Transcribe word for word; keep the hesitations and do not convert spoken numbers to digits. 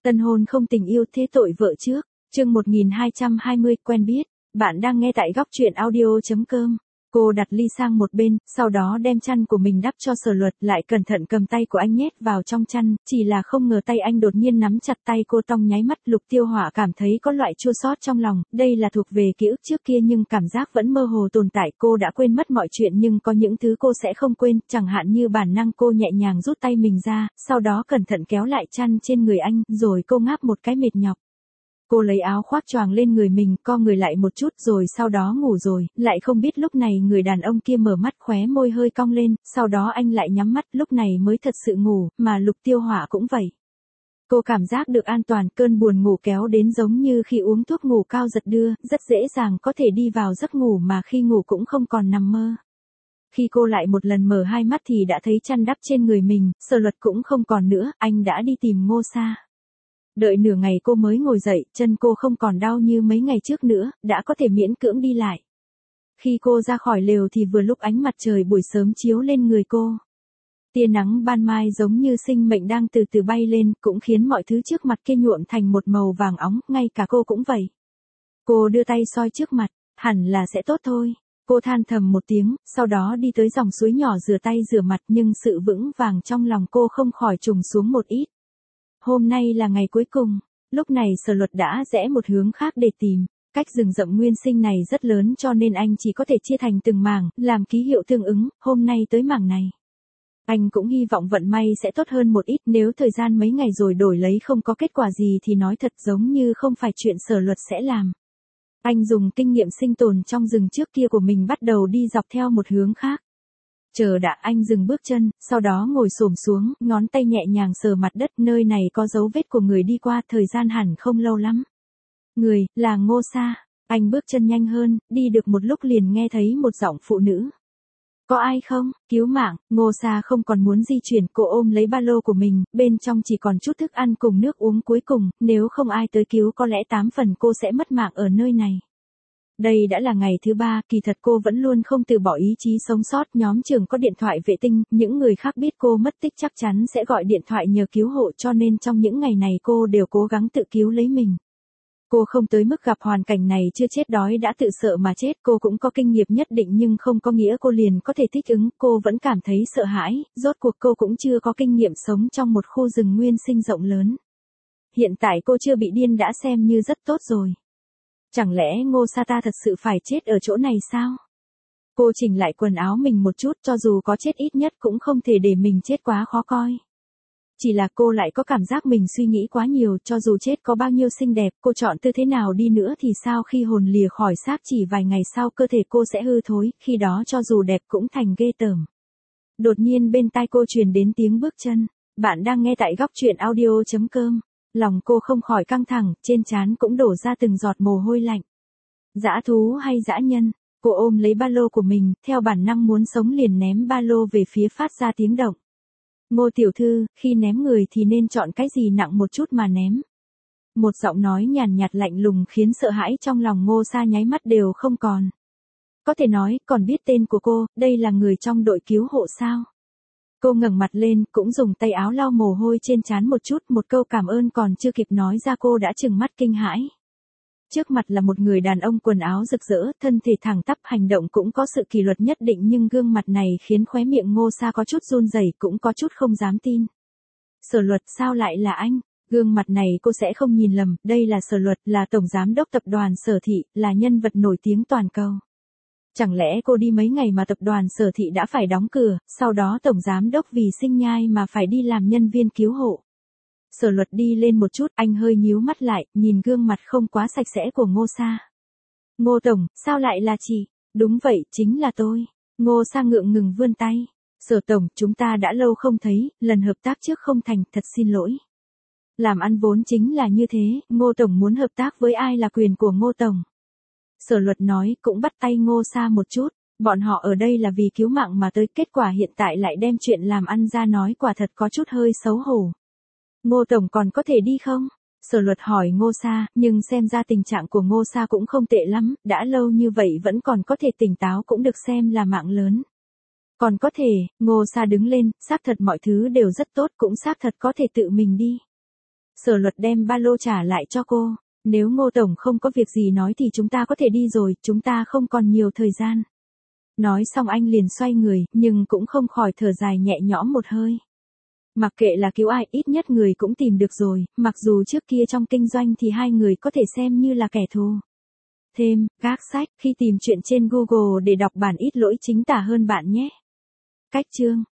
Tân hôn không tình yêu thế tội vợ trước, chương một nghìn hai trăm hai mươi quen biết, bạn đang nghe tại góc truyện audio.com. Cô đặt ly sang một bên, sau đó đem chăn của mình đắp cho Sở Luật, lại cẩn thận cầm tay của anh nhét vào trong chăn, chỉ là không ngờ tay anh đột nhiên nắm chặt tay cô. Trong nháy mắt Lục Tiêu Hỏa cảm thấy có loại chua xót trong lòng, đây là thuộc về ký ức trước kia nhưng cảm giác vẫn mơ hồ tồn tại. Cô đã quên mất mọi chuyện nhưng có những thứ cô sẽ không quên, chẳng hạn như bản năng cô nhẹ nhàng rút tay mình ra, sau đó cẩn thận kéo lại chăn trên người anh, rồi cô ngáp một cái mệt nhọc. Cô lấy áo khoác choàng lên người mình, co người lại một chút rồi sau đó ngủ rồi, lại không biết lúc này người đàn ông kia mở mắt, khóe môi hơi cong lên, sau đó anh lại nhắm mắt, lúc này mới thật sự ngủ, mà Lục Tiêu Hỏa cũng vậy. Cô cảm giác được an toàn, cơn buồn ngủ kéo đến giống như khi uống thuốc ngủ cao giật đưa, rất dễ dàng có thể đi vào giấc ngủ mà khi ngủ cũng không còn nằm mơ. Khi cô lại một lần mở hai mắt thì đã thấy chăn đắp trên người mình, Sở Luật cũng không còn nữa, anh đã đi tìm Ngô Sa. Đợi nửa ngày cô mới ngồi dậy, chân cô không còn đau như mấy ngày trước nữa, đã có thể miễn cưỡng đi lại. Khi cô ra khỏi lều thì vừa lúc ánh mặt trời buổi sớm chiếu lên người cô. Tia nắng ban mai giống như sinh mệnh đang từ từ bay lên, cũng khiến mọi thứ trước mặt kia nhuộm thành một màu vàng óng, ngay cả cô cũng vậy. Cô đưa tay soi trước mặt, hẳn là sẽ tốt thôi. Cô than thầm một tiếng, sau đó đi tới dòng suối nhỏ rửa tay rửa mặt, nhưng sự vững vàng trong lòng cô không khỏi trùng xuống một ít. Hôm nay là ngày cuối cùng, lúc này Sở Luật đã rẽ một hướng khác để tìm. Cách rừng rậm nguyên sinh này rất lớn cho nên anh chỉ có thể chia thành từng mảng, làm ký hiệu tương ứng, hôm nay tới mảng này. Anh cũng hy vọng vận may sẽ tốt hơn một ít, nếu thời gian mấy ngày rồi đổi lấy không có kết quả gì thì nói thật giống như không phải chuyện Sở Luật sẽ làm. Anh dùng kinh nghiệm sinh tồn trong rừng trước kia của mình bắt đầu đi dọc theo một hướng khác. Chờ đã, anh dừng bước chân, sau đó ngồi xổm xuống, ngón tay nhẹ nhàng sờ mặt đất, nơi này có dấu vết của người đi qua, thời gian hẳn không lâu lắm. Người, là Ngô Sa. Anh bước chân nhanh hơn, đi được một lúc liền nghe thấy một giọng phụ nữ. Có ai không, cứu mạng. Ngô Sa không còn muốn di chuyển, cô ôm lấy ba lô của mình, bên trong chỉ còn chút thức ăn cùng nước uống cuối cùng, nếu không ai tới cứu có lẽ tám phần cô sẽ mất mạng ở nơi này. Đây đã là ngày thứ ba, kỳ thật cô vẫn luôn không từ bỏ ý chí sống sót. Nhóm trưởng có điện thoại vệ tinh, những người khác biết cô mất tích chắc chắn sẽ gọi điện thoại nhờ cứu hộ, cho nên trong những ngày này cô đều cố gắng tự cứu lấy mình. Cô không tới mức gặp hoàn cảnh này chưa chết đói đã tự sợ mà chết, cô cũng có kinh nghiệm nhất định nhưng không có nghĩa cô liền có thể thích ứng, cô vẫn cảm thấy sợ hãi, rốt cuộc cô cũng chưa có kinh nghiệm sống trong một khu rừng nguyên sinh rộng lớn. Hiện tại cô chưa bị điên đã xem như rất tốt rồi. Chẳng lẽ Ngô Sa ta thật sự phải chết ở chỗ này sao? Cô chỉnh lại quần áo mình một chút, cho dù có chết ít nhất cũng không thể để mình chết quá khó coi. Chỉ là cô lại có cảm giác mình suy nghĩ quá nhiều, cho dù chết có bao nhiêu xinh đẹp, cô chọn tư thế nào đi nữa thì sao khi hồn lìa khỏi xác chỉ vài ngày sau cơ thể cô sẽ hư thối, khi đó cho dù đẹp cũng thành ghê tởm. Đột nhiên bên tai cô truyền đến tiếng bước chân. Bạn đang nghe tại góc truyện audio.com. Lòng cô không khỏi căng thẳng, trên trán cũng đổ ra từng giọt mồ hôi lạnh. Dã thú hay dã nhân? Cô ôm lấy ba lô của mình, theo bản năng muốn sống liền ném ba lô về phía phát ra tiếng động. Ngô tiểu thư, khi ném người thì nên chọn cái gì nặng một chút mà ném. Một giọng nói nhàn nhạt lạnh lùng khiến sợ hãi trong lòng Ngô Sa nháy mắt đều không còn. Có thể nói, còn biết tên của cô, đây là người trong đội cứu hộ sao? Cô ngẩng mặt lên, cũng dùng tay áo lau mồ hôi trên trán một chút, một câu cảm ơn còn chưa kịp nói ra cô đã trừng mắt kinh hãi. Trước mặt là một người đàn ông quần áo rực rỡ, thân thể thẳng tắp, hành động cũng có sự kỷ luật nhất định nhưng gương mặt này khiến khóe miệng Ngô Sa có chút run rẩy, cũng có chút không dám tin. Sở Luật, sao lại là anh? Gương mặt này cô sẽ không nhìn lầm, đây là Sở Luật, là tổng giám đốc tập đoàn Sở Thị, là nhân vật nổi tiếng toàn cầu. Chẳng lẽ cô đi mấy ngày mà tập đoàn Sở Thị đã phải đóng cửa, sau đó tổng giám đốc vì sinh nhai mà phải đi làm nhân viên cứu hộ. Sở Luật đi lên một chút, anh hơi nhíu mắt lại, nhìn gương mặt không quá sạch sẽ của Ngô Sa. Ngô tổng, sao lại là chị? Đúng vậy, chính là tôi. Ngô Sa ngượng ngừng vươn tay. Sở tổng, chúng ta đã lâu không thấy, lần hợp tác trước không thành, thật xin lỗi. Làm ăn vốn chính là như thế, Ngô tổng muốn hợp tác với ai là quyền của Ngô tổng. Sở Luật nói, cũng bắt tay Ngô Sa một chút, bọn họ ở đây là vì cứu mạng mà tới, kết quả hiện tại lại đem chuyện làm ăn ra nói, quả thật có chút hơi xấu hổ. Ngô tổng còn có thể đi không? Sở Luật hỏi Ngô Sa, nhưng xem ra tình trạng của Ngô Sa cũng không tệ lắm, đã lâu như vậy vẫn còn có thể tỉnh táo cũng được xem là mạng lớn. Còn có thể, Ngô Sa đứng lên, xác thật mọi thứ đều rất tốt, cũng xác thật có thể tự mình đi. Sở Luật đem ba lô trả lại cho cô. Nếu Ngô Tổng không có việc gì nói thì chúng ta có thể đi rồi, chúng ta không còn nhiều thời gian. Nói xong anh liền xoay người, nhưng cũng không khỏi thở dài nhẹ nhõm một hơi. Mặc kệ là cứu ai, ít nhất người cũng tìm được rồi, mặc dù trước kia trong kinh doanh thì hai người có thể xem như là kẻ thù. Thêm, gác sách, khi tìm chuyện trên Google để đọc bản ít lỗi chính tả hơn bạn nhé. Cách chương